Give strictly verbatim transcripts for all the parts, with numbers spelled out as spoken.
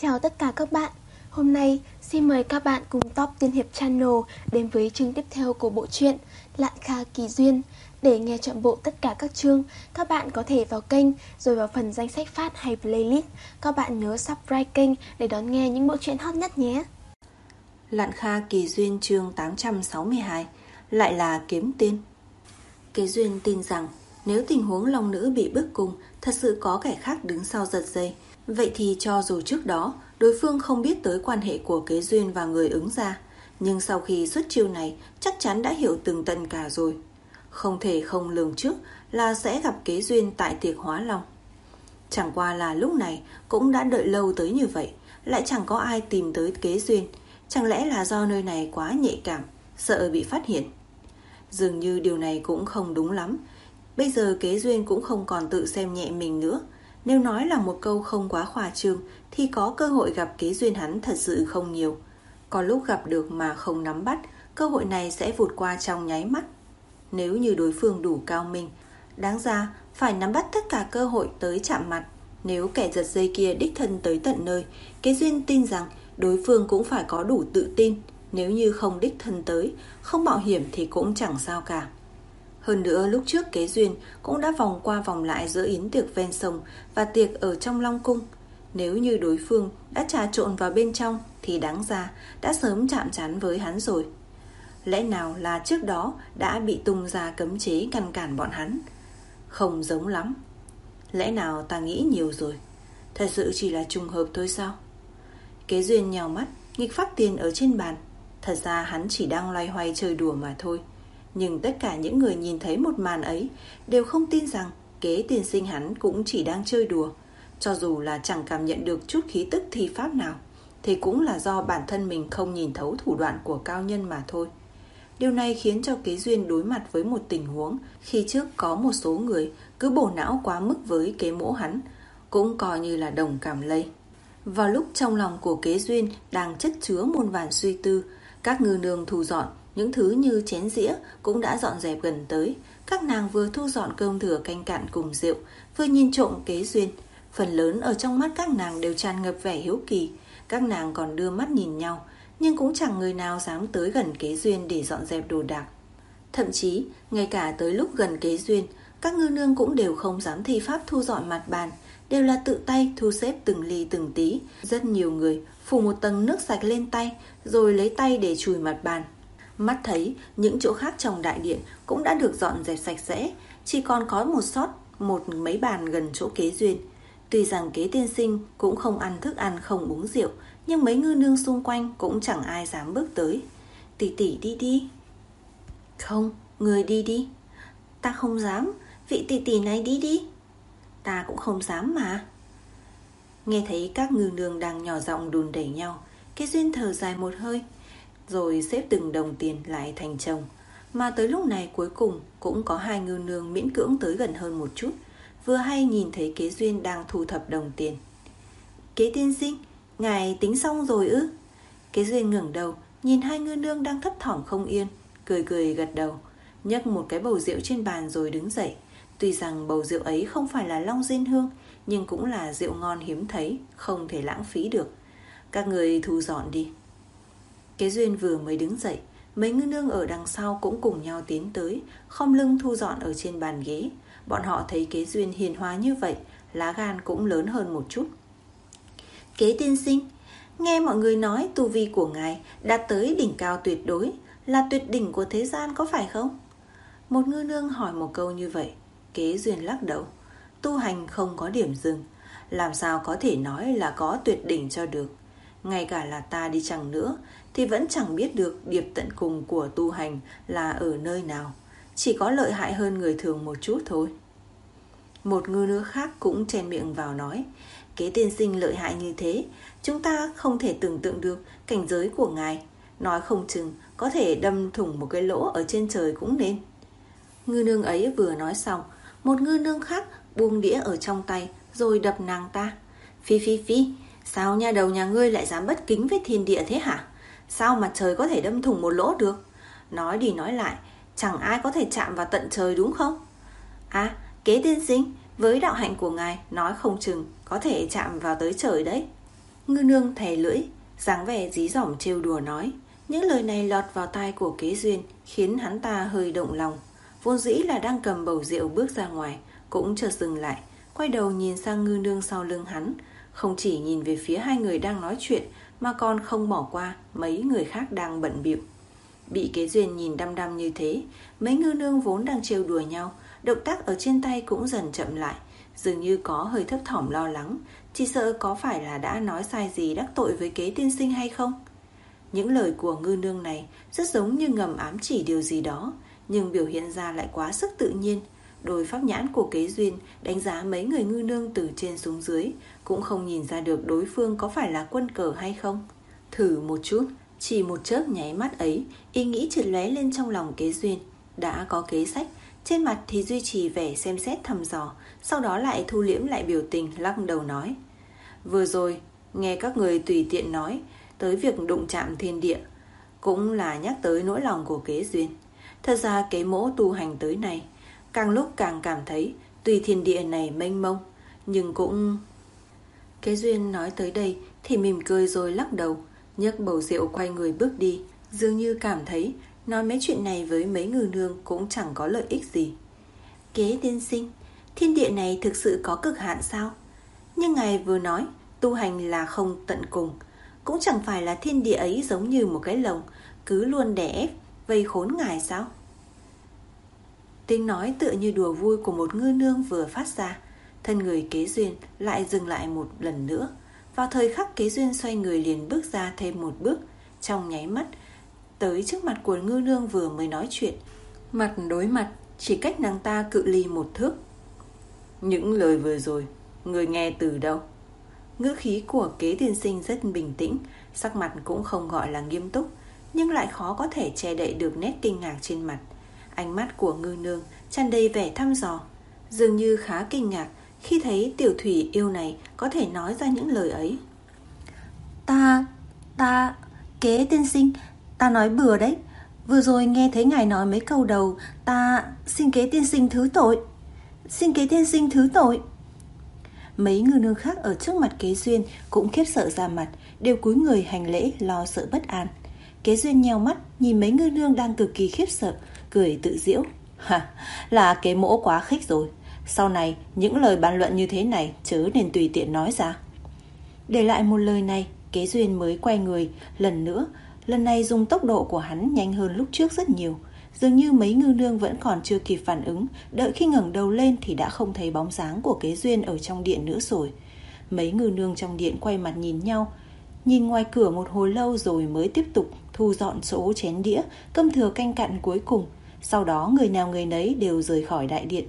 Chào tất cả các bạn. Hôm nay xin mời các bạn cùng Top Tiên Hiệp Channel đến với chương tiếp theo của bộ truyện Lạn Kha Kỳ Duyên. Để nghe trọn bộ tất cả các chương, các bạn có thể vào kênh rồi vào phần danh sách phát hay playlist. Các bạn nhớ subscribe kênh để đón nghe những bộ truyện hot nhất nhé. Lạn Kha Kỳ Duyên chương tám trăm sáu mươi hai, lại là kiếm tiên. Kế Duyên tin rằng nếu tình huống long nữ bị bức cung thật sự có kẻ khác đứng sau giật dây, vậy thì cho dù trước đó đối phương không biết tới quan hệ của Kế Duyên và người ứng gia, nhưng sau khi xuất chiêu này chắc chắn đã hiểu tường tận cả rồi. Không thể không lường trước là sẽ gặp Kế Duyên tại tiệc hóa long. Chẳng qua là lúc này cũng đã đợi lâu tới như vậy, lại chẳng có ai tìm tới Kế Duyên. Chẳng lẽ là do nơi này quá nhạy cảm, sợ bị phát hiện? Dường như điều này cũng không đúng lắm. Bây giờ Kế Duyên cũng không còn tự xem nhẹ mình nữa. Nếu nói là một câu không quá khoa trương thì có cơ hội gặp Kế Duyên hắn thật sự không nhiều. Có lúc gặp được mà không nắm bắt, cơ hội này sẽ vụt qua trong nháy mắt. Nếu như đối phương đủ cao minh, đáng ra phải nắm bắt tất cả cơ hội tới chạm mặt. Nếu kẻ giật dây kia đích thân tới tận nơi, Kế Duyên tin rằng đối phương cũng phải có đủ tự tin. Nếu như không đích thân tới, không mạo hiểm thì cũng chẳng sao cả. Hơn nữa lúc trước Kế Duyên cũng đã vòng qua vòng lại giữa yến tiệc ven sông và tiệc ở trong Long Cung. Nếu như đối phương đã trà trộn vào bên trong thì đáng ra đã sớm chạm trán với hắn rồi. Lẽ nào là trước đó đã bị tung ra cấm chế ngăn cản bọn hắn? Không giống lắm. Lẽ nào ta nghĩ nhiều rồi? Thật sự chỉ là trùng hợp thôi sao? Kế Duyên nhào mắt, nghịch phát tiền ở trên bàn. Thật ra hắn chỉ đang loay hoay chơi đùa mà thôi. Nhưng tất cả những người nhìn thấy một màn ấy đều không tin rằng Kế tiên sinh hắn cũng chỉ đang chơi đùa. Cho dù là chẳng cảm nhận được chút khí tức thi pháp nào, thì cũng là do bản thân mình không nhìn thấu thủ đoạn của cao nhân mà thôi. Điều này khiến cho Kế Duyên đối mặt với một tình huống khi trước có một số người cứ bổ não quá mức với Kế mỗ hắn, cũng coi như là đồng cảm lây. Vào lúc trong lòng của Kế Duyên đang chất chứa muôn vàn suy tư, các ngư nương thu dọn những thứ như chén dĩa cũng đã dọn dẹp gần tới. Các nàng vừa thu dọn cơm thừa canh cạn cùng rượu, vừa nhìn trộm Kế Duyên. Phần lớn ở trong mắt các nàng đều tràn ngập vẻ hiếu kỳ. Các nàng còn đưa mắt nhìn nhau, nhưng cũng chẳng người nào dám tới gần Kế Duyên để dọn dẹp đồ đạc. Thậm chí ngay cả tới lúc gần Kế Duyên, các ngư nương cũng đều không dám thi pháp thu dọn mặt bàn, đều là tự tay thu xếp từng ly từng tí. Rất nhiều người phủ một tầng nước sạch lên tay, rồi lấy tay để chùi mặt bàn. Mắt thấy những chỗ khác trong đại điện cũng đã được dọn dẹp sạch sẽ, chỉ còn có một sót một mấy bàn gần chỗ Kế Duyên. Tuy rằng Kế tiên sinh cũng không ăn thức ăn không uống rượu, nhưng mấy ngư nương xung quanh cũng chẳng ai dám bước tới. Tỷ tỷ đi đi. Không, người đi đi. Ta không dám, vị tỷ tỷ này đi đi. Ta cũng không dám mà. Nghe thấy các ngư nương đang nhỏ giọng đùn đẩy nhau, Kế Duyên thở dài một hơi, rồi xếp từng đồng tiền lại thành chồng. Mà tới lúc này cuối cùng cũng có hai ngư nương miễn cưỡng tới gần hơn một chút, vừa hay nhìn thấy Kế Duyên đang thu thập đồng tiền. Kế tiên sinh, ngài tính xong rồi ư? Kế Duyên ngẩng đầu nhìn hai ngư nương đang thấp thỏm không yên, cười cười gật đầu, nhấc một cái bầu rượu trên bàn rồi đứng dậy. Tuy rằng bầu rượu ấy không phải là Long Diên Hương, nhưng cũng là rượu ngon hiếm thấy, không thể lãng phí được. Các người thu dọn đi. Kế Duyên vừa mới đứng dậy, mấy ngư nương ở đằng sau cũng cùng nhau tiến tới, khom lưng thu dọn ở trên bàn ghế. Bọn họ thấy Kế Duyên hiền hòa như vậy, lá gan cũng lớn hơn một chút. Kế tiên sinh, nghe mọi người nói tu vi của ngài đạt tới đỉnh cao tuyệt đối, là tuyệt đỉnh của thế gian có phải không? Một ngư nương hỏi một câu như vậy. Kế Duyên lắc đầu. Tu hành không có điểm dừng, làm sao có thể nói là có tuyệt đỉnh cho được. Ngay cả là ta đi chăng nữa thì vẫn chẳng biết được điệp tận cùng của tu hành là ở nơi nào. Chỉ có lợi hại hơn người thường một chút thôi. Một ngư nữ khác cũng chen miệng vào nói. Kế tiên sinh lợi hại như thế, chúng ta không thể tưởng tượng được cảnh giới của ngài. Nói không chừng có thể đâm thủng một cái lỗ ở trên trời cũng nên. Ngư nương ấy vừa nói xong, một ngư nương khác buông đĩa ở trong tay rồi đập nàng ta. Phi phi phi, sao nha đầu nhà ngươi lại dám bất kính với thiên địa thế hả? Sao mà trời có thể đâm thủng một lỗ được? Nói đi nói lại, chẳng ai có thể chạm vào tận trời đúng không? À, Kế tiên sinh, với đạo hạnh của ngài, nói không chừng có thể chạm vào tới trời đấy. Ngư nương thè lưỡi, dáng vẻ dí dỏm trêu đùa nói. Những lời này lọt vào tai của Kế Duyên, khiến hắn ta hơi động lòng. Vốn dĩ là đang cầm bầu rượu bước ra ngoài, cũng chợt dừng lại, quay đầu nhìn sang ngư nương sau lưng hắn. Không chỉ nhìn về phía hai người đang nói chuyện, mà còn không bỏ qua mấy người khác đang bận bịu. Bị Kế Duyên nhìn đăm đăm như thế, mấy ngư nương vốn đang trêu đùa nhau, động tác ở trên tay cũng dần chậm lại, dường như có hơi thấp thỏm lo lắng, chỉ sợ có phải là đã nói sai gì đắc tội với Kế tiên sinh hay không. Những lời của ngư nương này rất giống như ngầm ám chỉ điều gì đó, nhưng biểu hiện ra lại quá sức tự nhiên. Đôi pháp nhãn của Kế Duyên đánh giá mấy người ngư nương từ trên xuống dưới, cũng không nhìn ra được đối phương có phải là quân cờ hay không. Thử một chút, chỉ một chớp nháy mắt ấy, ý nghĩ chợt lóe lên trong lòng Kế Duyên. Đã có kế sách, trên mặt thì duy trì vẻ xem xét thăm dò, sau đó lại thu liễm lại biểu tình, lắc đầu nói. Vừa rồi, nghe các người tùy tiện nói tới việc đụng chạm thiên địa, cũng là nhắc tới nỗi lòng của Kế Duyên. Thật ra Kế mỗ tu hành tới này, càng lúc càng cảm thấy tùy thiên địa này mênh mông, nhưng cũng... Kế Duyên nói tới đây thì mỉm cười rồi lắc đầu, nhấc bầu rượu quay người bước đi, dường như cảm thấy nói mấy chuyện này với mấy ngư nương cũng chẳng có lợi ích gì. Kế tiên sinh, thiên địa này thực sự có cực hạn sao? Nhưng ngài vừa nói tu hành là không tận cùng, cũng chẳng phải là thiên địa ấy giống như một cái lồng, cứ luôn đè ép vây khốn ngài sao? Tiếng nói tựa như đùa vui của một ngư nương vừa phát ra, thân người Kế Duyên lại dừng lại một lần nữa. Vào thời khắc Kế Duyên xoay người liền bước ra thêm một bước, trong nháy mắt tới trước mặt của ngư nương vừa mới nói chuyện, mặt đối mặt, chỉ cách nàng ta cự ly một thước. Những lời vừa rồi, người nghe từ đâu? Ngữ khí của Kế tiên sinh rất bình tĩnh, sắc mặt cũng không gọi là nghiêm túc, nhưng lại khó có thể che đậy được nét kinh ngạc trên mặt. Ánh mắt của ngư nương tràn đầy vẻ thăm dò, dường như khá kinh ngạc khi thấy tiểu thủy yêu này có thể nói ra những lời ấy. Ta, ta, Kế tiên sinh, ta nói bừa đấy. Vừa rồi nghe thấy ngài nói mấy câu đầu, ta xin Kế tiên sinh thứ tội. Xin Kế tiên sinh thứ tội. Mấy ngư nương khác ở trước mặt Kế Duyên cũng khiếp sợ ra mặt, đều cúi người hành lễ, lo sợ bất an. Kế Duyên nheo mắt nhìn mấy ngư nương đang cực kỳ khiếp sợ, cười tự giễu. Ha, là Kế mỗ quá khích rồi. Sau này những lời bàn luận như thế này chớ nên tùy tiện nói ra. Để lại một lời này, Kế Duyên mới quay người lần nữa. Lần này dùng tốc độ của hắn nhanh hơn lúc trước rất nhiều. Dường như mấy ngư nương vẫn còn chưa kịp phản ứng, đợi khi ngẩng đầu lên thì đã không thấy bóng dáng của Kế Duyên ở trong điện nữa rồi. Mấy ngư nương trong điện quay mặt nhìn nhau, nhìn ngoài cửa một hồi lâu rồi mới tiếp tục thu dọn số chén đĩa, cơm thừa canh cặn cuối cùng. Sau đó người nào người nấy đều rời khỏi đại điện.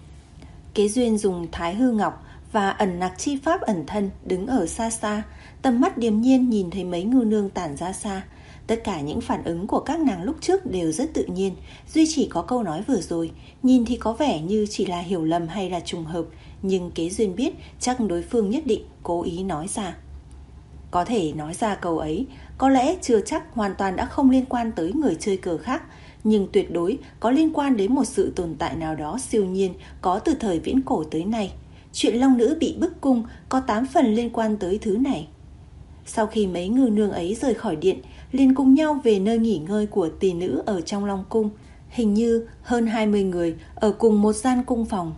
Kế Duyên dùng Thái Hư Ngọc và ẩn nặc chi pháp ẩn thân đứng ở xa xa, tầm mắt điềm nhiên nhìn thấy mấy ngư nương tản ra xa. Tất cả những phản ứng của các nàng lúc trước đều rất tự nhiên, duy chỉ có câu nói vừa rồi, nhìn thì có vẻ như chỉ là hiểu lầm hay là trùng hợp, nhưng Kế Duyên biết chắc đối phương nhất định cố ý nói ra. Có thể nói ra câu ấy, có lẽ chưa chắc hoàn toàn đã không liên quan tới người chơi cờ khác, nhưng tuyệt đối có liên quan đến một sự tồn tại nào đó siêu nhiên có từ thời viễn cổ tới nay. Chuyện long nữ bị bức cung có tám phần liên quan tới thứ này. Sau khi mấy ngư nương ấy rời khỏi điện, liền cùng nhau về nơi nghỉ ngơi của tỷ nữ ở trong Long Cung, hình như hơn hai mươi người ở cùng một gian cung phòng.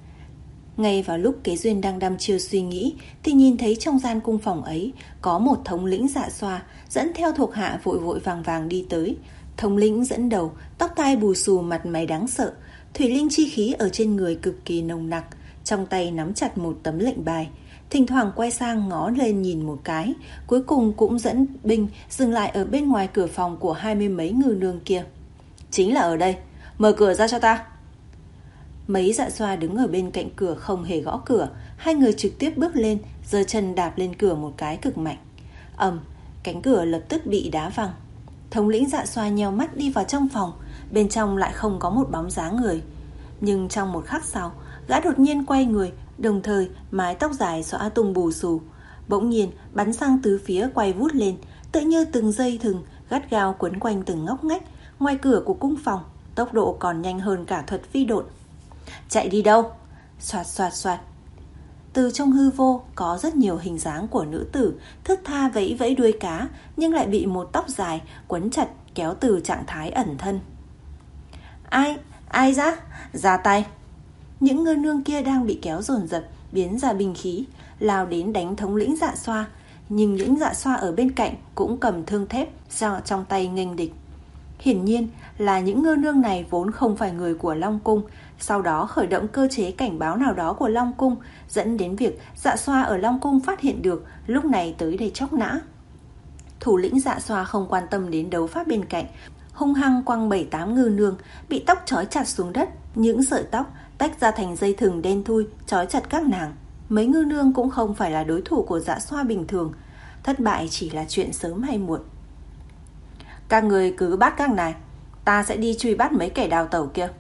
Ngay vào lúc Kế Duyên đang đăm chiêu suy nghĩ thì nhìn thấy trong gian cung phòng ấy có một thống lĩnh dạ xoa dẫn theo thuộc hạ vội vội vàng vàng đi tới. Thống lĩnh dẫn đầu, tóc tai bù xù, mặt mày đáng sợ, thủy linh chi khí ở trên người cực kỳ nồng nặc, trong tay nắm chặt một tấm lệnh bài, thỉnh thoảng quay sang ngó lên nhìn một cái, cuối cùng cũng dẫn binh dừng lại ở bên ngoài cửa phòng của hai mươi mấy ngư nương kia. Chính là ở đây, mở cửa ra cho ta. Mấy dạ xoa đứng ở bên cạnh cửa không hề gõ cửa, hai người trực tiếp bước lên, giơ chân đạp lên cửa một cái cực mạnh. Ầm, cánh cửa lập tức bị đá văng. Thống lĩnh dạ xoa nheo mắt đi vào trong phòng, bên trong lại không có một bóng dáng người. Nhưng trong một khắc sau, gã đột nhiên quay người, đồng thời mái tóc dài xõa tung bù xù, bỗng nhiên bắn sang tứ phía quay vút lên, tựa như từng dây thừng gắt gao quấn quanh từng ngóc ngách ngoài cửa của cung phòng, tốc độ còn nhanh hơn cả thuật phi độn. Chạy đi đâu? Xoạt xoạt xoạt. Từ trong hư vô có rất nhiều hình dáng của nữ tử thướt tha vẫy vẫy đuôi cá, nhưng lại bị một tóc dài quấn chặt kéo từ trạng thái ẩn thân. Ai, ai ra, ra tay. Những ngư nương kia đang bị kéo dồn dập biến ra binh khí, lao đến đánh thống lĩnh Dạ Xoa. Nhưng những Dạ Xoa ở bên cạnh cũng cầm thương thép ra trong tay nghênh địch. Hiển nhiên là những ngư nương này vốn không phải người của Long Cung, sau đó khởi động cơ chế cảnh báo nào đó của Long Cung, dẫn đến việc Dạ Xoa ở Long Cung phát hiện được, lúc này tới đây chóc nã. Thủ lĩnh Dạ Xoa không quan tâm đến đấu pháp bên cạnh, hung hăng quăng bảy tám ngư nương bị tóc trói chặt xuống đất, những sợi tóc tách ra thành dây thừng đen thui trói chặt các nàng. Mấy ngư nương cũng không phải là đối thủ của Dạ Xoa bình thường, thất bại chỉ là chuyện sớm hay muộn. Các người cứ bắt các này, ta sẽ đi truy bắt mấy kẻ đào tẩu kia.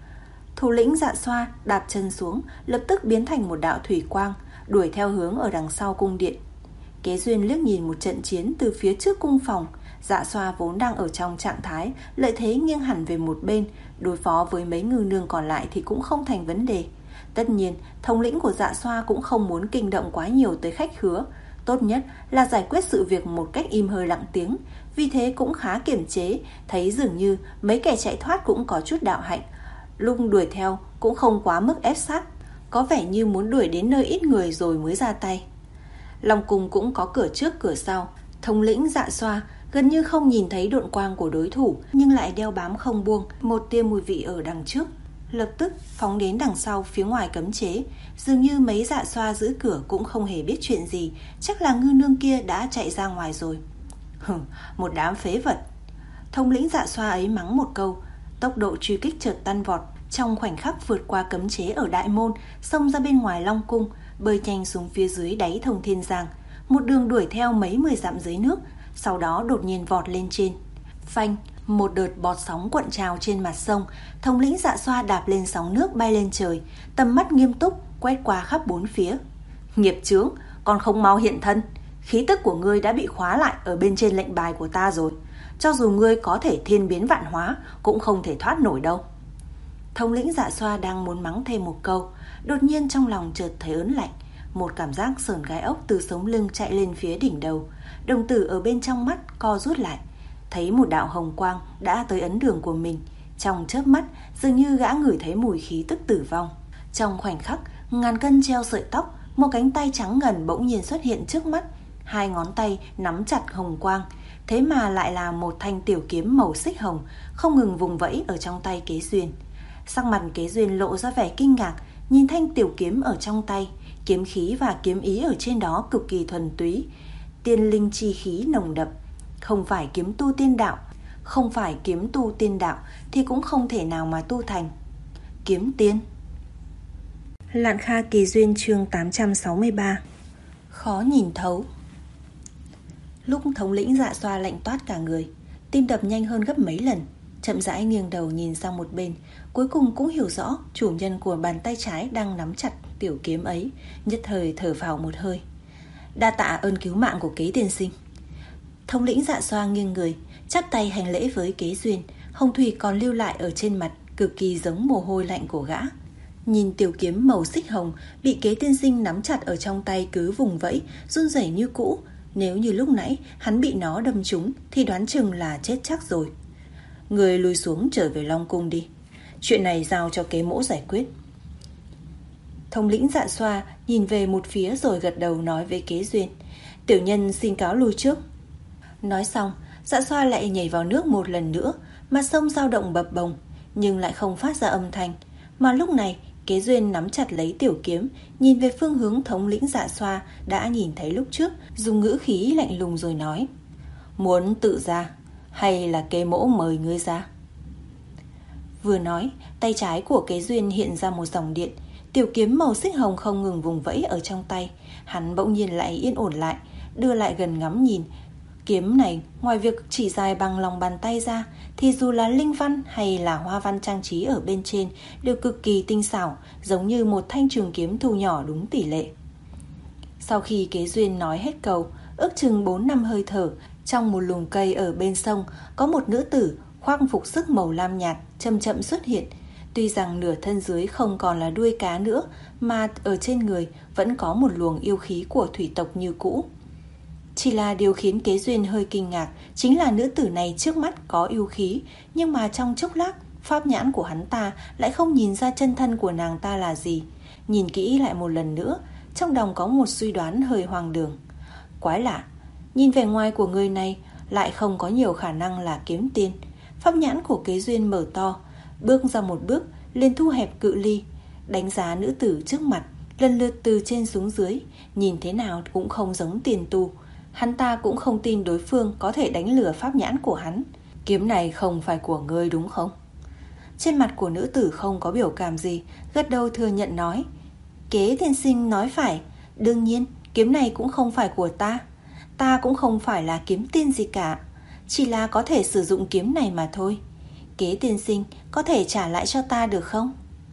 Thủ lĩnh Dạ Xoa đạp chân xuống, lập tức biến thành một đạo thủy quang, đuổi theo hướng ở đằng sau cung điện. Kế Duyên liếc nhìn một trận chiến từ phía trước cung phòng. Dạ Xoa vốn đang ở trong trạng thái lợi thế nghiêng hẳn về một bên, đối phó với mấy ngư nương còn lại thì cũng không thành vấn đề. Tất nhiên, thống lĩnh của Dạ Xoa cũng không muốn kinh động quá nhiều tới khách khứa, tốt nhất là giải quyết sự việc một cách im hơi lặng tiếng, vì thế cũng khá kiềm chế, thấy dường như mấy kẻ chạy thoát cũng có chút đạo hạnh. Lúc đuổi theo cũng không quá mức ép sát, có vẻ như muốn đuổi đến nơi ít người rồi mới ra tay. Long Cung cũng có cửa trước cửa sau, thống lĩnh Dạ Xoa gần như không nhìn thấy độn quang của đối thủ, nhưng lại đeo bám không buông một tia mùi vị ở đằng trước, lập tức phóng đến đằng sau phía ngoài cấm chế. Dường như mấy Dạ Xoa giữ cửa cũng không hề biết chuyện gì, chắc là ngư nương kia đã chạy ra ngoài rồi. Hừ, một đám phế vật. Thống lĩnh Dạ Xoa ấy mắng một câu, tốc độ truy kích chợt tăng vọt, trong khoảnh khắc vượt qua cấm chế ở đại môn, xông ra bên ngoài Long Cung, bơi nhanh xuống phía dưới đáy Thông Thiên Giang, một đường đuổi theo mấy mười dặm dưới nước, sau đó đột nhiên vọt lên trên. Phanh, một đợt bọt sóng cuộn trào trên mặt sông, thống lĩnh Dạ Xoa đạp lên sóng nước bay lên trời, tầm mắt nghiêm túc quét qua khắp bốn phía. Nghiệp chướng, còn không mau hiện thân, khí tức của ngươi đã bị khóa lại ở bên trên lệnh bài của ta rồi, cho dù ngươi có thể thiên biến vạn hóa cũng không thể thoát nổi đâu. Thống lĩnh Dạ Xoa đang muốn mắng thêm một câu, đột nhiên trong lòng chợt thấy ớn lạnh, một cảm giác sởn gai ốc từ sống lưng chạy lên phía đỉnh đầu, đồng tử ở bên trong mắt co rút lại, thấy một đạo hồng quang đã tới ấn đường của mình. Trong chớp mắt, dường như gã ngửi thấy mùi khí tức tử vong. Trong khoảnh khắc, ngàn cân treo sợi tóc, một cánh tay trắng ngần bỗng nhiên xuất hiện trước mắt, hai ngón tay nắm chặt hồng quang, thế mà lại là một thanh tiểu kiếm màu xích hồng, không ngừng vùng vẫy ở trong tay Kế Duyên. Sắc mặt Kế Duyên lộ ra vẻ kinh ngạc, nhìn thanh tiểu kiếm ở trong tay, kiếm khí và kiếm ý ở trên đó cực kỳ thuần túy, tiên linh chi khí nồng đậm. Không phải kiếm tu tiên đạo, không phải kiếm tu tiên đạo thì cũng không thể nào mà tu thành kiếm tiên. Lạn Kha Kỳ Duyên chương tám trăm sáu mươi ba. Khó nhìn thấu. Lúc thống lĩnh Dạ Xoa lạnh toát cả người, tim đập nhanh hơn gấp mấy lần, chậm rãi nghiêng đầu nhìn sang một bên, cuối cùng cũng hiểu rõ chủ nhân của bàn tay trái đang nắm chặt tiểu kiếm ấy, nhất thời thở vào một hơi. Đa tạ ơn cứu mạng của Kế tiên sinh. Thống lĩnh Dạ Xoa nghiêng người, chắp tay hành lễ với Kế Duyên, hồng thủy còn lưu lại ở trên mặt, cực kỳ giống mồ hôi lạnh của gã. Nhìn tiểu kiếm màu xích hồng bị Kế tiên sinh nắm chặt ở trong tay cứ vùng vẫy, run rẩy như cũ, nếu như lúc nãy hắn bị nó đâm trúng thì đoán chừng là chết chắc rồi. Người lùi xuống trở về Long Cung đi, chuyện này giao cho Kế mỗ giải quyết. Thống lĩnh Dạ Xoa nhìn về một phía rồi gật đầu nói với Kế Duyên, tiểu nhân xin cáo lui trước. Nói xong, Dạ Xoa lại nhảy vào nước một lần nữa, mặt sông dao động bập bồng nhưng lại không phát ra âm thanh. Mà lúc này Kế Duyên nắm chặt lấy tiểu kiếm, nhìn về phương hướng thống lĩnh Dạ Xoa đã nhìn thấy lúc trước, dùng ngữ khí lạnh lùng rồi nói, muốn tự ra hay là Kế mỗ mời ngươi ra? Vừa nói, tay trái của Kế Duyên hiện ra một dòng điện, tiểu kiếm màu xích hồng không ngừng vùng vẫy ở trong tay. Hắn bỗng nhiên lại yên ổn lại, đưa lại gần ngắm nhìn. Kiếm này ngoài việc chỉ dài bằng lòng bàn tay ra thì dù là linh văn hay là hoa văn trang trí ở bên trên đều cực kỳ tinh xảo, giống như một thanh trường kiếm thu nhỏ đúng tỷ lệ. Sau khi Kế Duyên nói hết câu, ước chừng bốn năm hơi thở, trong một lùm cây ở bên sông có một nữ tử khoác phục sức màu lam nhạt chậm chậm xuất hiện. Tuy rằng nửa thân dưới không còn là đuôi cá nữa, mà ở trên người vẫn có một luồng yêu khí của thủy tộc như cũ. Chỉ là điều khiến Kế Duyên hơi kinh ngạc chính là nữ tử này trước mắt có yêu khí, nhưng mà trong chốc lát, pháp nhãn của hắn ta lại không nhìn ra chân thân của nàng ta là gì. Nhìn kỹ lại một lần nữa, trong lòng có một suy đoán hơi hoang đường. Quái lạ, nhìn vẻ ngoài của người này lại không có nhiều khả năng là kiếm tiên. Pháp nhãn của Kế Duyên mở to, bước ra một bước, liền thu hẹp cự ly, đánh giá nữ tử trước mặt, lần lượt từ trên xuống dưới, nhìn thế nào cũng không giống tiền tu. Hắn ta cũng không tin đối phương có thể đánh lừa pháp nhãn của hắn. Kiếm này không phải của ngươi đúng không? Trên mặt của nữ tử không có biểu cảm gì, gật đầu thừa nhận nói: Kế tiên sinh nói phải, đương nhiên kiếm này cũng không phải của ta. Ta cũng không phải là kiếm tiên gì cả, chỉ là có thể sử dụng kiếm này mà thôi. Kế tiên sinh có thể trả lại cho ta được không?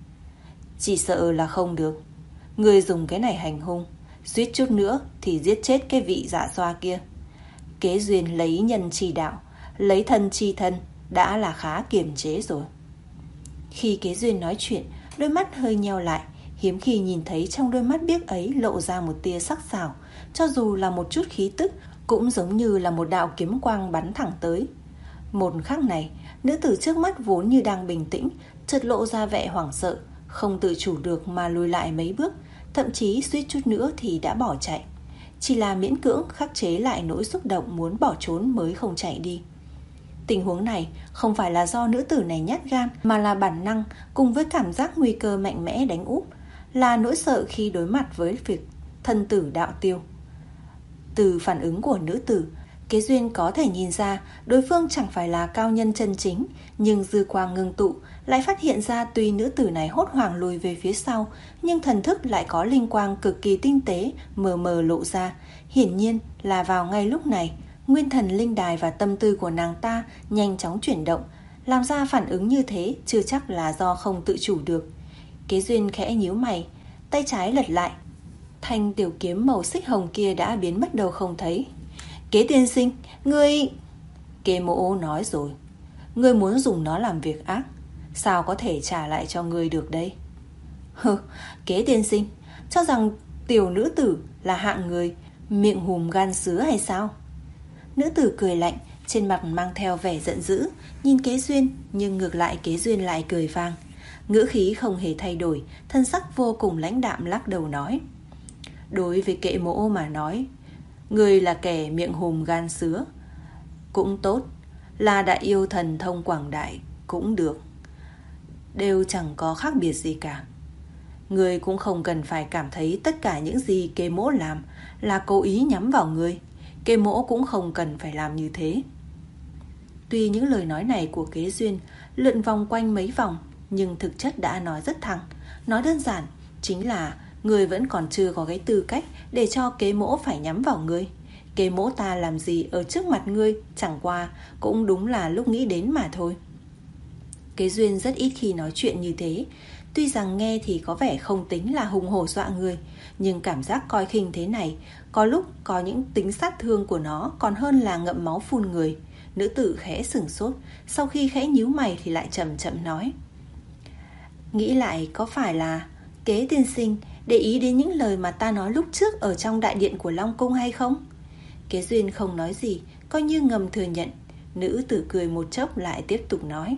Chỉ sợ là không được. Ngươi dùng cái này hành hung, suýt chút nữa thì giết chết cái vị dạ xoa kia. Kế Duyên lấy nhân chi đạo, lấy thân chi thân, đã là khá kiềm chế rồi. Khi Kế Duyên nói chuyện, đôi mắt hơi nheo lại, hiếm khi nhìn thấy trong đôi mắt biếc ấy lộ ra một tia sắc sảo, cho dù là một chút khí tức, cũng giống như là một đạo kiếm quang bắn thẳng tới. Một khắc này, nữ tử trước mắt vốn như đang bình tĩnh, chợt lộ ra vẻ hoảng sợ, không tự chủ được mà lùi lại mấy bước, thậm chí suýt chút nữa thì đã bỏ chạy. Chỉ là miễn cưỡng khắc chế lại nỗi xúc động muốn bỏ trốn mới không chạy đi. Tình huống này không phải là do nữ tử này nhát gan, mà là bản năng cùng với cảm giác nguy cơ mạnh mẽ đánh úp, là nỗi sợ khi đối mặt với việc thân tử đạo tiêu. Từ phản ứng của nữ tử, Kế Duyên có thể nhìn ra đối phương chẳng phải là cao nhân chân chính, nhưng dư quang ngưng tụ lại phát hiện ra tuy nữ tử này hốt hoảng lùi về phía sau, nhưng thần thức lại có linh quang cực kỳ tinh tế mờ mờ lộ ra. Hiển nhiên là vào ngay lúc này, nguyên thần linh đài và tâm tư của nàng ta nhanh chóng chuyển động, làm ra phản ứng như thế chưa chắc là do không tự chủ được. Kế Duyên khẽ nhíu mày, tay trái lật lại, thanh tiểu kiếm màu xích hồng kia đã biến mất đâu không thấy. Kế tiên sinh, ngươi... Kế Mộ nói rồi, ngươi muốn dùng nó làm việc ác, sao có thể trả lại cho ngươi được đây? Hừ, Kế tiên sinh, cho rằng tiểu nữ tử là hạng người miệng hùm gan sứa hay sao? Nữ tử cười lạnh, trên mặt mang theo vẻ giận dữ, nhìn Kế Duyên, nhưng ngược lại Kế Duyên lại cười vang. Ngữ khí không hề thay đổi, thân sắc vô cùng lãnh đạm lắc đầu nói: Đối với Kệ Mộ mà nói, người là kẻ miệng hùm gan sứa cũng tốt, là đại yêu thần thông quảng đại cũng được, đều chẳng có khác biệt gì cả. Người cũng không cần phải cảm thấy tất cả những gì Kế Mỗ làm là cố ý nhắm vào người. Kế Mỗ cũng không cần phải làm như thế. Tuy những lời nói này của Kế Duyên lượn vòng quanh mấy vòng, nhưng thực chất đã nói rất thẳng. Nói đơn giản chính là người vẫn còn chưa có cái tư cách để cho Kế Mỗ phải nhắm vào ngươi. Kế Mỗ ta làm gì ở trước mặt ngươi chẳng qua cũng đúng là lúc nghĩ đến mà thôi. Kế Duyên rất ít khi nói chuyện như thế. Tuy rằng nghe thì có vẻ không tính là hùng hổ dọa người, nhưng cảm giác coi khinh thế này có lúc có những tính sát thương của nó còn hơn là ngậm máu phun người. Nữ tử khẽ sửng sốt, sau khi khẽ nhíu mày thì lại chậm chậm nói: Nghĩ lại có phải là Kế tiên sinh để ý đến những lời mà ta nói lúc trước ở trong đại điện của Long Cung hay không? Kế Duyên không nói gì, coi như ngầm thừa nhận. Nữ tử cười một chốc lại tiếp tục nói: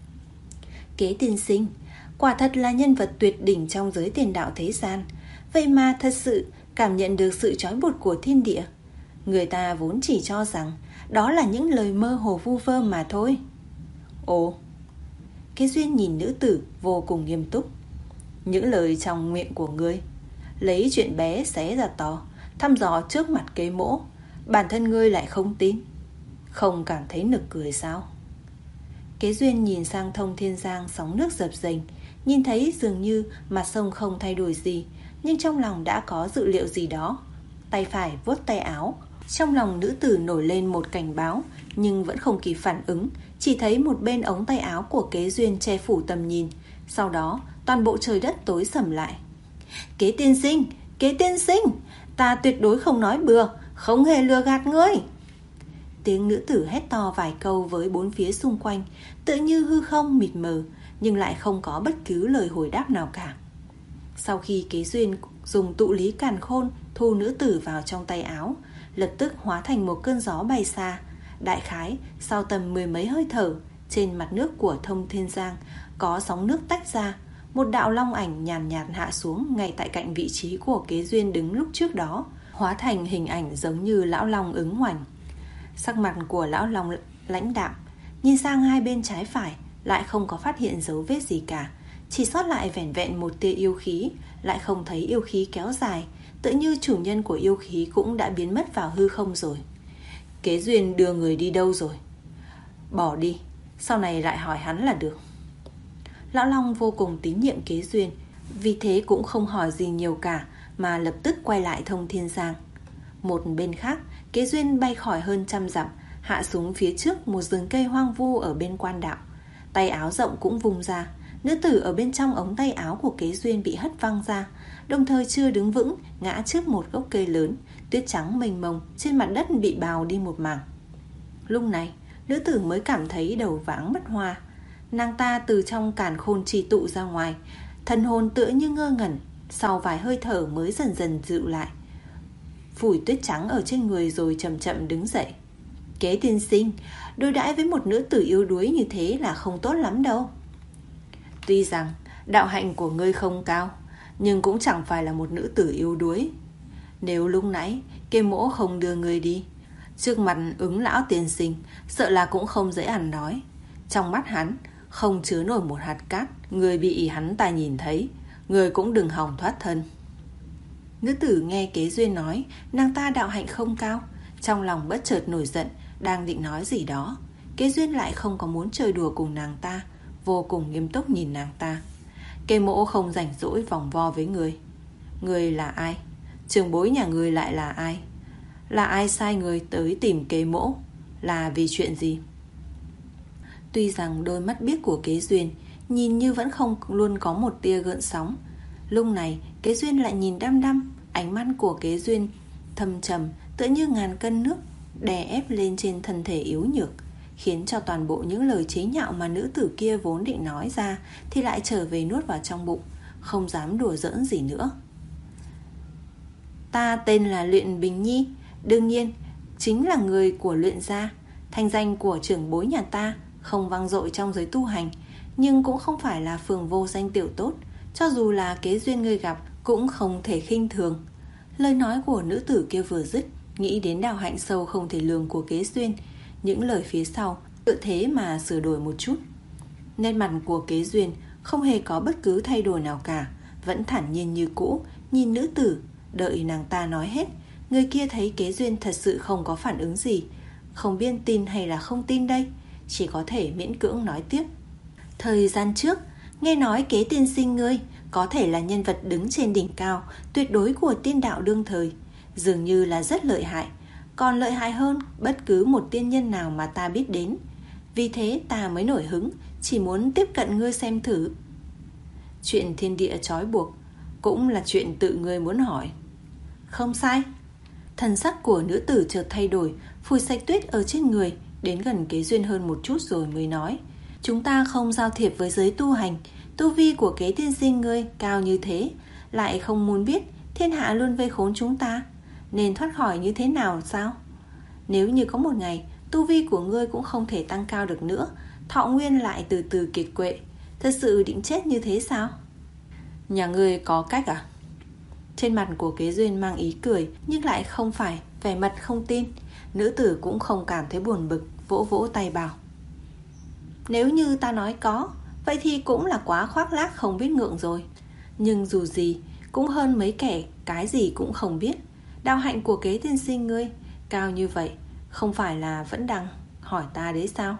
Kế tiên sinh quả thật là nhân vật tuyệt đỉnh trong giới tiền đạo thế gian, vậy mà thật sự cảm nhận được sự trói buộc của thiên địa. Người ta vốn chỉ cho rằng đó là những lời mơ hồ vu vơ mà thôi. Ồ. Kế Duyên nhìn nữ tử vô cùng nghiêm túc. Những lời trong miệng của ngươi, lấy chuyện bé xé ra to, thăm dò trước mặt Kế Mỗ, bản thân ngươi lại không tin, không cảm thấy nực cười sao? Kế Duyên nhìn sang Thông Thiên Giang sóng nước dập dềnh, nhìn thấy dường như mặt sông không thay đổi gì, nhưng trong lòng đã có dự liệu gì đó. Tay phải vuốt tay áo, trong lòng nữ tử nổi lên một cảnh báo, nhưng vẫn không kịp phản ứng, chỉ thấy một bên ống tay áo của Kế Duyên che phủ tầm nhìn. Sau đó toàn bộ trời đất tối sầm lại. Kế tiên sinh, Kế tiên sinh, ta tuyệt đối không nói bừa, không hề lừa gạt ngươi. Tiếng nữ tử hét to vài câu với bốn phía xung quanh, tự như hư không mịt mờ. nhưng lại không có bất cứ lời hồi đáp nào cả. Sau khi Kế Duyên dùng tụ lý càn khôn thu nữ tử vào trong tay áo, lập tức hóa thành một cơn gió bay xa. Đại khái sau tầm mười mấy hơi thở, trên mặt nước của Thông Thiên Giang có sóng nước tách ra, một đạo long ảnh nhàn nhạt, nhạt hạ xuống ngay tại cạnh vị trí của Kế Duyên đứng lúc trước đó, hóa thành hình ảnh giống như lão long ứng hoành. Sắc mặt của lão long lãnh đạm, nhìn sang hai bên trái phải lại không có phát hiện dấu vết gì cả, chỉ sót lại vẻn vẹn một tia yêu khí, lại không thấy yêu khí kéo dài, tự như chủ nhân của yêu khí cũng đã biến mất vào hư không rồi. Kế Duyên đưa người đi đâu rồi? Bỏ đi, sau này lại hỏi hắn là được. Lão long vô cùng tín nhiệm Kế Duyên, vì thế cũng không hỏi gì nhiều cả, mà lập tức quay lại Thông Thiên Giang. Một bên khác, Kế Duyên bay khỏi hơn trăm dặm, hạ xuống phía trước một rừng cây hoang vu ở bên quan đạo. Tay áo rộng cũng vung ra, nữ tử ở bên trong ống tay áo của Kế Duyên bị hất văng ra, đồng thời chưa đứng vững, ngã trước một gốc cây lớn, tuyết trắng mênh mông trên mặt đất bị bào đi một mảng. Lúc này, nữ tử mới cảm thấy đầu váng mất hoa. Nàng ta từ trong càn khôn trì tụ ra ngoài, thần hồn tựa như ngơ ngẩn, sau vài hơi thở mới dần dần dịu lại, phủi tuyết trắng ở trên người rồi chậm chậm đứng dậy. Kế tiên sinh, đối đãi với một nữ tử yếu đuối như thế là không tốt lắm đâu. Tuy rằng đạo hạnh của ngươi không cao, nhưng cũng chẳng phải là một nữ tử yếu đuối. Nếu lúc nãy Kê Mỗ không đưa ngươi đi, trước mặt Ứng lão tiên sinh, sợ là cũng không dễ ăn nói. Trong mắt hắn không chứa nổi một hạt cát, người bị hắn ta nhìn thấy, người cũng đừng hòng thoát thân. Nữ tử nghe Kế Duyên nói nàng ta đạo hạnh không cao, trong lòng bất chợt nổi giận, đang định nói gì đó. Kế Duyên lại không có muốn chơi đùa cùng nàng ta, vô cùng nghiêm túc nhìn nàng ta. Kê Mỗ không rảnh rỗi vòng vo với người. Người là ai? Trường bối nhà người lại là ai? Là ai sai người tới tìm Kê Mỗ? Là vì chuyện gì? Tuy rằng đôi mắt biếc của Kế Duyên nhìn như vẫn không luôn có một tia gợn sóng, lúc này Kế Duyên lại nhìn đăm đăm. Ánh mắt của Kế Duyên thâm trầm, tựa như ngàn cân nước đè ép lên trên thân thể yếu nhược, khiến cho toàn bộ những lời chế nhạo mà nữ tử kia vốn định nói ra thì lại trở về nuốt vào trong bụng, không dám đùa giỡn gì nữa. Ta tên là Luyện Bình Nhi, đương nhiên chính là người của Luyện gia. Thanh danh của trưởng bối nhà ta không vang dội trong giới tu hành, nhưng cũng không phải là phường vô danh tiểu tốt. Cho dù là Kế Duyên ngươi gặp cũng không thể khinh thường. Lời nói của nữ tử kia vừa dứt, nghĩ đến đạo hạnh sâu không thể lường của Kế Duyên, những lời phía sau tự thế mà sửa đổi một chút. Nét mặt của Kế Duyên không hề có bất cứ thay đổi nào cả, vẫn thản nhiên như cũ, nhìn nữ tử. Đợi nàng ta nói hết, người kia thấy Kế Duyên thật sự không có phản ứng gì, không biết tin hay là không tin đây, chỉ có thể miễn cưỡng nói tiếp. Thời gian trước, nghe nói Kế tiên sinh ngươi có thể là nhân vật đứng trên đỉnh cao tuyệt đối của tiên đạo đương thời, dường như là rất lợi hại, còn lợi hại hơn bất cứ một tiên nhân nào mà ta biết đến. Vì thế ta mới nổi hứng, chỉ muốn tiếp cận ngươi xem thử. Chuyện thiên địa trói buộc cũng là chuyện tự ngươi muốn hỏi. Không sai. Thần sắc của nữ tử chợt thay đổi, phủi sạch tuyết ở trên người, đến gần Kế Duyên hơn một chút rồi mới nói. Chúng ta không giao thiệp với giới tu hành, tu vi của Kế tiên sinh ngươi cao như thế, lại không muốn biết thiên hạ luôn vây khốn chúng ta, nên thoát khỏi như thế nào sao? Nếu như có một ngày tu vi của ngươi cũng không thể tăng cao được nữa, thọ nguyên lại từ từ kiệt quệ, thật sự định chết như thế sao? Nhà ngươi có cách à? Trên mặt của Kế Duyên mang ý cười, nhưng lại không phải vẻ mặt không tin. Nữ tử cũng không cảm thấy buồn bực, vỗ vỗ tay bảo. Nếu như ta nói có, vậy thì cũng là quá khoác lác không biết ngượng rồi. Nhưng dù gì cũng hơn mấy kẻ cái gì cũng không biết. Đạo hạnh của Kế tiên sinh ngươi cao như vậy, không phải là vẫn đang hỏi ta đấy sao?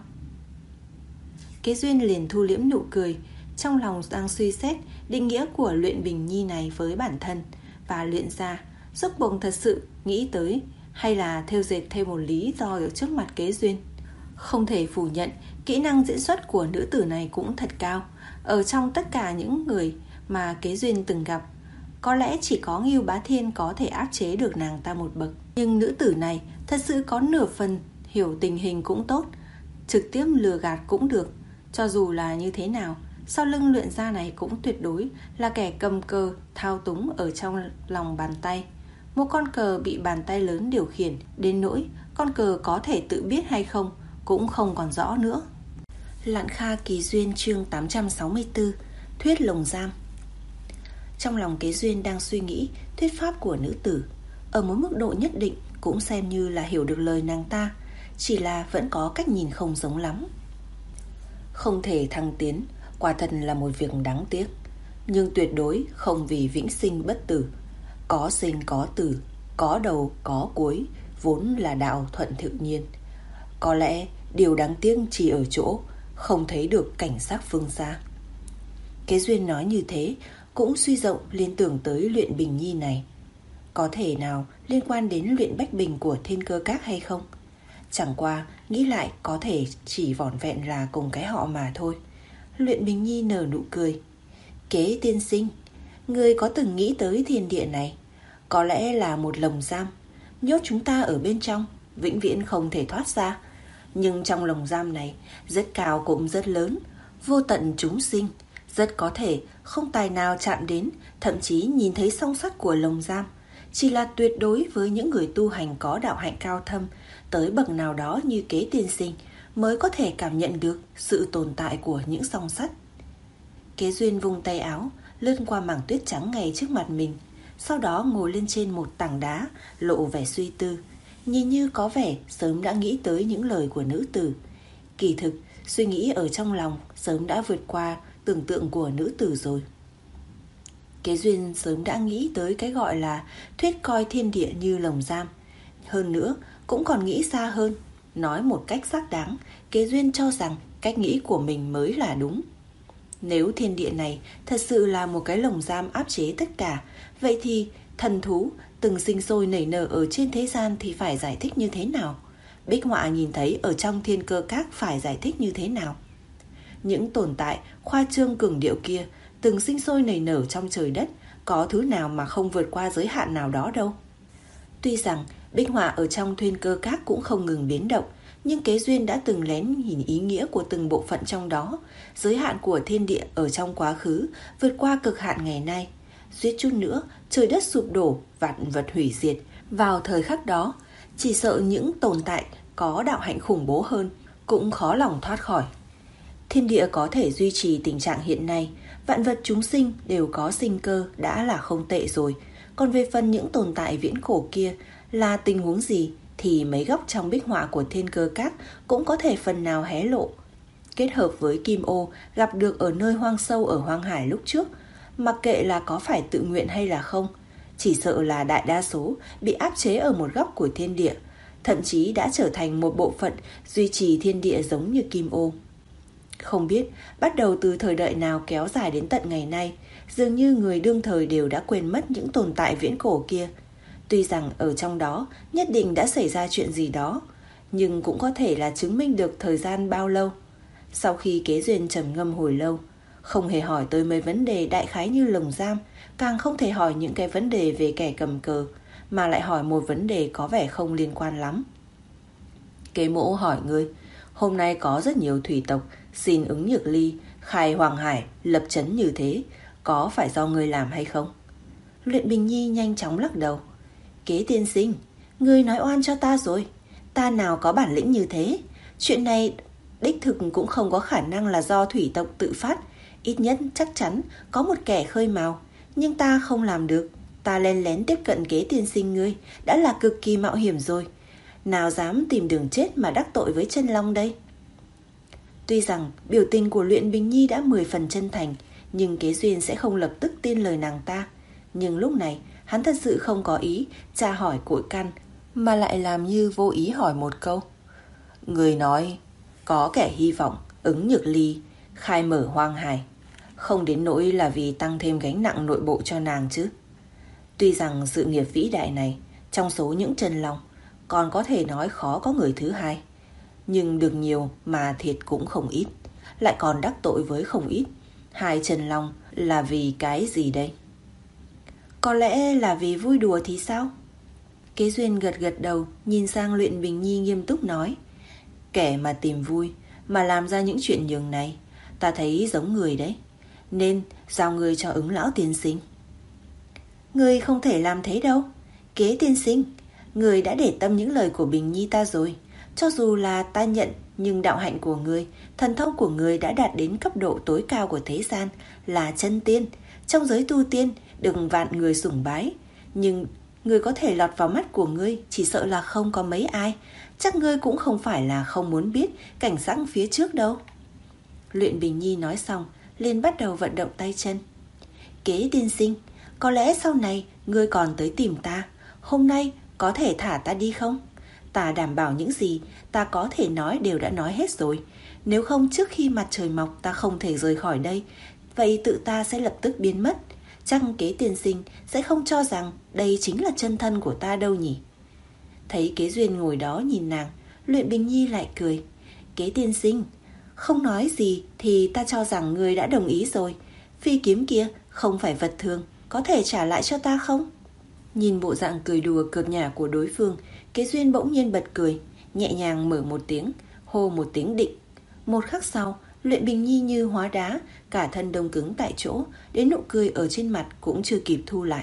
Kế Duyên liền thu liễm nụ cười, trong lòng đang suy xét định nghĩa của Luyện Bình Nhi này với bản thân và Luyện gia. Rốt cuộc thật sự nghĩ tới, hay là thêu dệt thêm một lý do ở trước mặt Kế Duyên. Không thể phủ nhận, kỹ năng diễn xuất của nữ tử này cũng thật cao. Ở trong tất cả những người mà Kế Duyên từng gặp, có lẽ chỉ có Ngưu Bá Thiên có thể áp chế được nàng ta một bậc. Nhưng nữ tử này thật sự có nửa phần hiểu tình hình cũng tốt, trực tiếp lừa gạt cũng được. Cho dù là như thế nào, sau lưng luyện gia này cũng tuyệt đối là kẻ cầm cờ thao túng ở trong lòng bàn tay. Một con cờ bị bàn tay lớn điều khiển đến nỗi con cờ có thể tự biết hay không cũng không còn rõ nữa. Lạn Kha Kỳ Duyên chương tám trăm sáu mươi tư. Thuyết lồng giam. Trong lòng Kế Duyên đang suy nghĩ thuyết pháp của nữ tử. Ở một mức độ nhất định cũng xem như là hiểu được lời nàng ta, chỉ là vẫn có cách nhìn không giống lắm. Không thể thăng tiến, quả thật là một việc đáng tiếc, nhưng tuyệt đối không vì vĩnh sinh bất tử. Có sinh có tử, có đầu có cuối, vốn là đạo thuận tự nhiên. Có lẽ điều đáng tiếc chỉ ở chỗ không thấy được cảnh sắc phương xa. Kế Duyên nói như thế cũng suy rộng liên tưởng tới luyện Bình Nhi này. Có thể nào liên quan đến luyện Bách Bình của Thiên Cơ Các hay không? Chẳng qua nghĩ lại có thể chỉ vỏn vẹn là cùng cái họ mà thôi. Luyện Bình Nhi nở nụ cười. Kế tiên sinh, ngươi có từng nghĩ tới thiên địa này? Có lẽ là một lồng giam, nhốt chúng ta ở bên trong, vĩnh viễn không thể thoát ra. Nhưng trong lồng giam này, rất cao cũng rất lớn, vô tận chúng sinh, rất có thể không tài nào chạm đến, thậm chí nhìn thấy song sắt của lồng giam. Chỉ là tuyệt đối với những người tu hành có đạo hạnh cao thâm, tới bậc nào đó như Kế tiên sinh, mới có thể cảm nhận được sự tồn tại của những song sắt. Kế Duyên vung tay áo, lướt qua mảng tuyết trắng ngay trước mặt mình, sau đó ngồi lên trên một tảng đá, lộ vẻ suy tư, nhìn như có vẻ sớm đã nghĩ tới những lời của nữ tử. Kỳ thực, suy nghĩ ở trong lòng sớm đã vượt qua tưởng tượng của nữ tử rồi. Kế Duyên sớm đã nghĩ tới cái gọi là thuyết coi thiên địa như lồng giam. Hơn nữa, cũng còn nghĩ xa hơn. Nói một cách xác đáng, Kế Duyên cho rằng cách nghĩ của mình mới là đúng. Nếu thiên địa này thật sự là một cái lồng giam áp chế tất cả, vậy thì thần thú từng sinh sôi nảy nở ở trên thế gian thì phải giải thích như thế nào? Bích họa nhìn thấy ở trong Thiên Cơ Các phải giải thích như thế nào? Những tồn tại khoa trương cường điệu kia từng sinh sôi nảy nở trong trời đất, có thứ nào mà không vượt qua giới hạn nào đó đâu. Tuy rằng Bích họa ở trong Thiên Cơ Các cũng không ngừng biến động, nhưng Kế Duyên đã từng lén nhìn ý nghĩa của từng bộ phận trong đó. Giới hạn của thiên địa ở trong quá khứ vượt qua cực hạn ngày nay, suýt chút nữa trời đất sụp đổ, vạn vật hủy diệt. Vào thời khắc đó, chỉ sợ những tồn tại có đạo hạnh khủng bố hơn cũng khó lòng thoát khỏi. Thiên địa có thể duy trì tình trạng hiện nay, vạn vật chúng sinh đều có sinh cơ đã là không tệ rồi. Còn về phần những tồn tại viễn cổ kia là tình huống gì thì mấy góc trong bích họa của Thiên Cơ Các cũng có thể phần nào hé lộ. Kết hợp với Kim Ô gặp được ở nơi hoang sâu ở Hoang Hải lúc trước, mặc kệ là có phải tự nguyện hay là không, chỉ sợ là đại đa số bị áp chế ở một góc của thiên địa, thậm chí đã trở thành một bộ phận duy trì thiên địa giống như Kim Ô. Không biết bắt đầu từ thời đại nào kéo dài đến tận ngày nay, dường như người đương thời đều đã quên mất những tồn tại viễn cổ kia. Tuy rằng ở trong đó nhất định đã xảy ra chuyện gì đó, nhưng cũng có thể là chứng minh được thời gian bao lâu. Sau khi Kế Duyên trầm ngâm hồi lâu, không hề hỏi tới mấy vấn đề đại khái như lồng giam, càng không thể hỏi những cái vấn đề về kẻ cầm cờ, mà lại hỏi một vấn đề có vẻ không liên quan lắm. Kế Mỗ hỏi ngươi, hôm nay có rất nhiều thủy tộc xin ứng Nhược Ly, khai Hoàng Hải, lập trấn như thế, có phải do ngươi làm hay không? Luyện Bình Nhi nhanh chóng lắc đầu. Kế tiên sinh, ngươi nói oan cho ta rồi, ta nào có bản lĩnh như thế. Chuyện này đích thực cũng không có khả năng là do thủy tộc tự phát, ít nhất chắc chắn có một kẻ khơi mào, nhưng ta không làm được. Ta len lén tiếp cận Kế tiên sinh ngươi đã là cực kỳ mạo hiểm rồi, nào dám tìm đường chết mà đắc tội với chân long đây. Tuy rằng biểu tình của Luyện Bình Nhi đã mười phần chân thành, nhưng Kế Duyên sẽ không lập tức tin lời nàng ta. Nhưng lúc này hắn thật sự không có ý tra hỏi cội căn, mà lại làm như vô ý hỏi một câu. Người nói có kẻ hy vọng ứng Nhược Ly khai mở Hoang Hải, không đến nỗi là vì tăng thêm gánh nặng nội bộ cho nàng chứ? Tuy rằng sự nghiệp vĩ đại này trong số những chân long còn có thể nói khó có người thứ hai, nhưng được nhiều mà thiệt cũng không ít, lại còn đắc tội với không ít. Hai chân long là vì cái gì đây? Có lẽ là vì vui đùa thì sao? Kế Duyên gật gật đầu, nhìn sang Luyện Bình Nhi nghiêm túc nói. Kẻ mà tìm vui mà làm ra những chuyện nhường này, ta thấy giống người đấy, nên giao người cho Ứng lão tiên sinh. Người không thể làm thế đâu, Kế tiên sinh. Người đã để tâm những lời của Bình Nhi ta rồi. Cho dù là ta nhận, nhưng đạo hạnh của người, thần thông của người đã đạt đến cấp độ tối cao của thế gian, là chân tiên. Trong giới tu tiên, được vạn người sủng bái. Nhưng người có thể lọt vào mắt của ngươi chỉ sợ là không có mấy ai. Chắc ngươi cũng không phải là không muốn biết cảnh sắc phía trước đâu. Luyện Bình Nhi nói xong, liền bắt đầu vận động tay chân. Kế tiên sinh, có lẽ sau này ngươi còn tới tìm ta. Hôm nay có thể thả ta đi không? Ta đảm bảo những gì ta có thể nói đều đã nói hết rồi. Nếu không trước khi mặt trời mọc ta không thể rời khỏi đây, vậy tự ta sẽ lập tức biến mất. Chắc Kế tiên sinh sẽ không cho rằng đây chính là chân thân của ta đâu nhỉ? Thấy Kế Duyên ngồi đó nhìn nàng, Luyện Bình Nhi lại cười. Kế tiên sinh, không nói gì thì ta cho rằng người đã đồng ý rồi. Phi kiếm kia không phải vật thường, có thể trả lại cho ta không? Nhìn bộ dạng cười đùa cợt nhả của đối phương, Kế Duyên bỗng nhiên bật cười, nhẹ nhàng mở một tiếng, hô một tiếng định. Một khắc sau, Luyện Bình Nhi như hóa đá, cả thân đông cứng tại chỗ, đến nụ cười ở trên mặt cũng chưa kịp thu lại.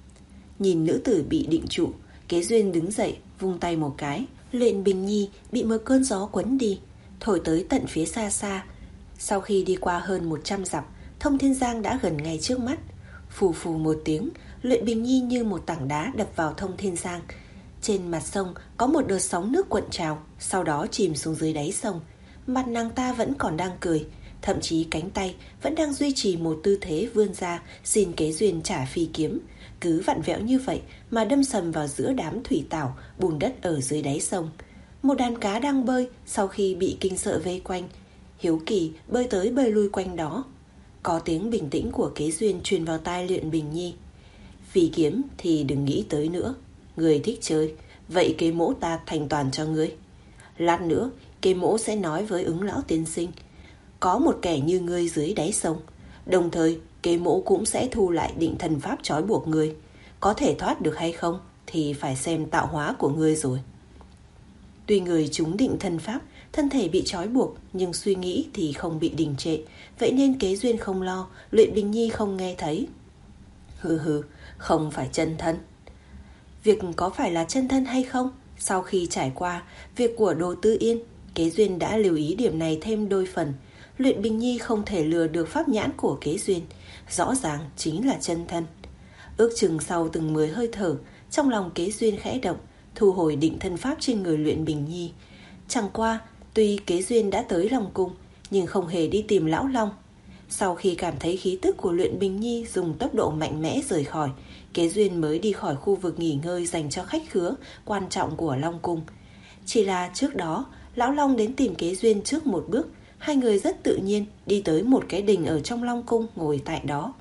Nhìn nữ tử bị định trụ, Kế Duyên đứng dậy, vung tay một cái, Luyện Bình Nhi bị một cơn gió quấn đi, thổi tới tận phía xa xa. Sau khi đi qua hơn một trăm dặm, Thông Thiên Giang đã gần ngay trước mắt. Phù phù một tiếng, Luyện Bình Nhi như một tảng đá đập vào Thông Thiên Giang. Trên mặt sông có một đợt sóng nước cuộn trào, sau đó chìm xuống dưới đáy sông. Mặt nàng ta vẫn còn đang cười, thậm chí cánh tay vẫn đang duy trì một tư thế vươn ra xin Kế Duyên trả phi kiếm. Cứ vặn vẹo như vậy mà đâm sầm vào giữa đám thủy tảo, bùn đất ở dưới đáy sông. Một đàn cá đang bơi, sau khi bị kinh sợ vây quanh, hiếu kỳ bơi tới bơi lui quanh đó. Có tiếng bình tĩnh của Kế Duyên truyền vào tai Luyện Bình Nhi. Phi kiếm thì đừng nghĩ tới nữa. Người thích chơi, vậy Kế mỗ ta thành toàn cho ngươi. Lát nữa Kế mỗ sẽ nói với Ứng lão tiên sinh, có một kẻ như ngươi dưới đáy sông. Đồng thời Kế mỗ cũng sẽ thu lại định thần pháp trói buộc ngươi. Có thể thoát được hay không thì phải xem tạo hóa của ngươi rồi. Tuy người trúng định thần pháp, thân thể bị trói buộc, nhưng suy nghĩ thì không bị đình trệ. Vậy nên Kế Duyên không lo, Luyện Bình Nhi không nghe thấy. Hừ hừ, không phải chân thân. Việc có phải là chân thân hay không, sau khi trải qua việc của Đồ Tư Yên, Kế Duyên đã lưu ý điểm này thêm đôi phần. Luyện Bình Nhi không thể lừa được pháp nhãn của Kế Duyên, rõ ràng chính là chân thân. Ước chừng sau từng mười hơi thở, trong lòng Kế Duyên khẽ động, thu hồi định thân pháp trên người Luyện Bình Nhi. Chẳng qua, tuy Kế Duyên đã tới Long Cung, nhưng không hề đi tìm Lão Long. Sau khi cảm thấy khí tức của Luyện Bình Nhi dùng tốc độ mạnh mẽ rời khỏi, Kế Duyên mới đi khỏi khu vực nghỉ ngơi dành cho khách khứa quan trọng của Long Cung. Chỉ là trước đó, Lão Long đến tìm Kế Duyên trước một bước, hai người rất tự nhiên đi tới một cái đình ở trong Long Cung ngồi tại đó.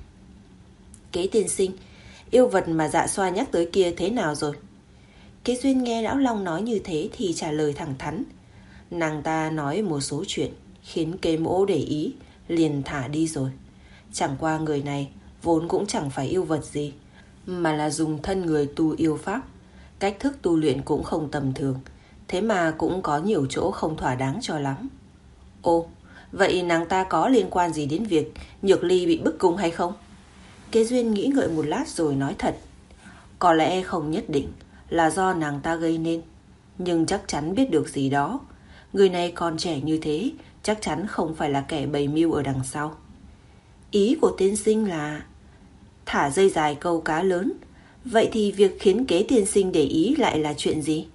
Kế tiên sinh, yêu vật mà Dạ Xoa nhắc tới kia thế nào rồi? Kế Duyên nghe Lão Long nói như thế thì trả lời thẳng thắn. Nàng ta nói một số chuyện khiến Kế mỗ để ý, liền thả đi rồi. Chẳng qua người này vốn cũng chẳng phải yêu vật gì, mà là dùng thân người tu yêu pháp. Cách thức tu luyện cũng không tầm thường, thế mà cũng có nhiều chỗ không thỏa đáng cho lắm. Ồ, vậy nàng ta có liên quan gì đến việc Nhược Ly bị bức cung hay không? Kế Duyên nghĩ ngợi một lát rồi nói thật. Có lẽ không nhất định là do nàng ta gây nên, nhưng chắc chắn biết được gì đó. Người này còn trẻ như thế, chắc chắn không phải là kẻ bày mưu ở đằng sau. Ý của tiên sinh là thả dây dài câu cá lớn. Vậy thì việc khiến Kế tiên sinh để ý lại là chuyện gì?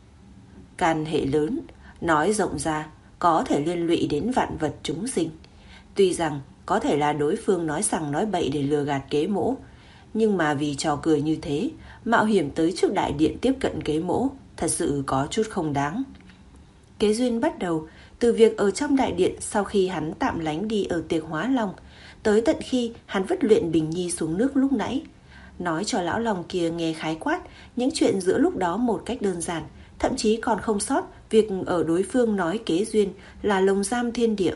Can hệ lớn, nói rộng ra có thể liên lụy đến vạn vật chúng sinh. Tuy rằng có thể là đối phương nói sằng nói bậy để lừa gạt Kế mỗ, nhưng mà vì trò cười như thế, mạo hiểm tới trước đại điện tiếp cận Kế mỗ, thật sự có chút không đáng. Kế Duyên bắt đầu từ việc ở trong đại điện sau khi hắn tạm lánh đi ở tiệc hóa long, tới tận khi hắn vứt Luyện Bình Nhi xuống nước lúc nãy. Nói cho Lão Long kia nghe khái quát những chuyện giữa lúc đó một cách đơn giản, thậm chí còn không sót việc ở đối phương nói Kế Duyên là lồng giam thiên địa.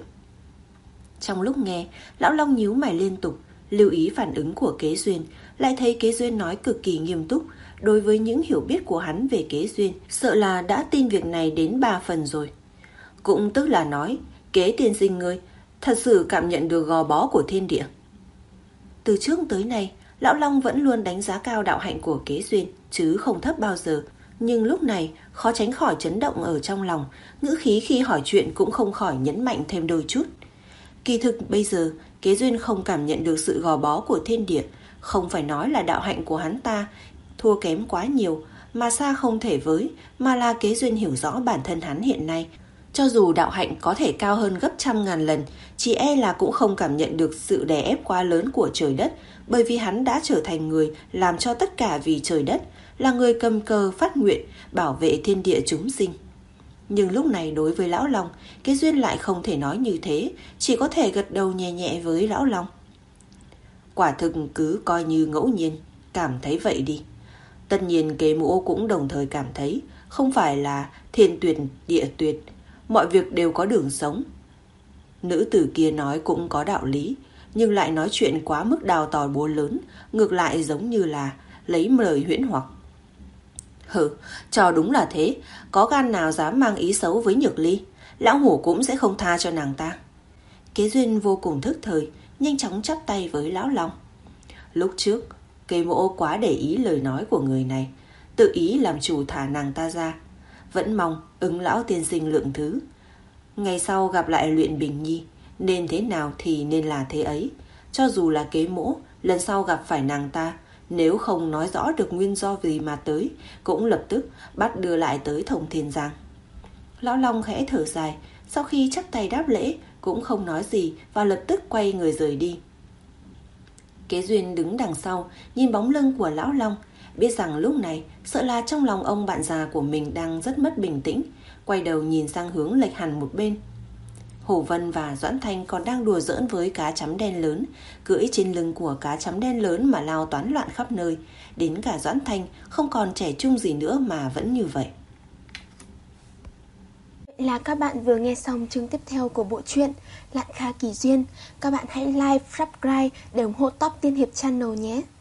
Trong lúc nghe, Lão Long nhíu mày liên tục, lưu ý phản ứng của Kế Duyên, lại thấy Kế Duyên nói cực kỳ nghiêm túc. Đối với những hiểu biết của hắn về Kế Duyên, sợ là đã tin việc này đến ba phần rồi. Cũng tức là nói, Kế tiên sinh ngươi thật sự cảm nhận được gò bó của thiên địa. Từ trước tới nay, Lão Long vẫn luôn đánh giá cao đạo hạnh của Kế Duyên, chứ không thấp bao giờ. Nhưng lúc này, khó tránh khỏi chấn động ở trong lòng, ngữ khí khi hỏi chuyện cũng không khỏi nhấn mạnh thêm đôi chút. Kỳ thực bây giờ, Kế Duyên không cảm nhận được sự gò bó của thiên địa, không phải nói là đạo hạnh của hắn ta thua kém quá nhiều, mà xa không thể với, mà là Kế Duyên hiểu rõ bản thân hắn hiện nay. Cho dù đạo hạnh có thể cao hơn gấp trăm ngàn lần, chỉ e là cũng không cảm nhận được sự đè ép quá lớn của trời đất, bởi vì hắn đã trở thành người làm cho tất cả vì trời đất, là người cầm cờ phát nguyện, bảo vệ thiên địa chúng sinh. Nhưng lúc này đối với Lão Long, Kế Duyên lại không thể nói như thế, chỉ có thể gật đầu nhẹ nhẹ với Lão Long. Quả thực cứ coi như ngẫu nhiên, cảm thấy vậy đi. Tất nhiên Kế Mỗ cũng đồng thời cảm thấy, không phải là thiên tuyệt địa tuyệt, mọi việc đều có đường sống. Nữ tử kia nói cũng có đạo lý, nhưng lại nói chuyện quá mức đào tỏi búa lớn, ngược lại giống như là lấy lời huyễn hoặc. Hừ, cho đúng là thế, có gan nào dám mang ý xấu với Nhược Ly, lão hổ cũng sẽ không tha cho nàng ta. Kế Duyên vô cùng thức thời, nhanh chóng chắp tay với Lão Long. Lúc trước, Kế Mỗ quá để ý lời nói của người này, tự ý làm chủ thả nàng ta ra. Vẫn mong ứng lão tiên sinh lượng thứ. Ngày sau gặp lại Luyện Bình Nhi, nên thế nào thì nên là thế ấy. Cho dù là Kế Mỗ, lần sau gặp phải nàng ta, nếu không nói rõ được nguyên do gì mà tới, cũng lập tức bắt đưa lại tới Thông Thiên Giang. Lão Long khẽ thở dài, sau khi chắp tay đáp lễ, cũng không nói gì và lập tức quay người rời đi. Kế Duyên đứng đằng sau, nhìn bóng lưng của Lão Long, biết rằng lúc này sợ là trong lòng ông bạn già của mình đang rất mất bình tĩnh, quay đầu nhìn sang hướng lệch hẳn một bên. Hổ Vân và Doãn Thanh còn đang đùa giỡn với cá chấm đen lớn, cưỡi trên lưng của cá chấm đen lớn mà lao toán loạn khắp nơi, đến cả Doãn Thanh không còn trẻ trung gì nữa mà vẫn như vậy. Vậy là các bạn vừa nghe xong chương tiếp theo của bộ truyện Lạn Kha Kỳ Duyên. Các bạn hãy like, subscribe để ủng hộ Top Tiên Hiệp Channel nhé.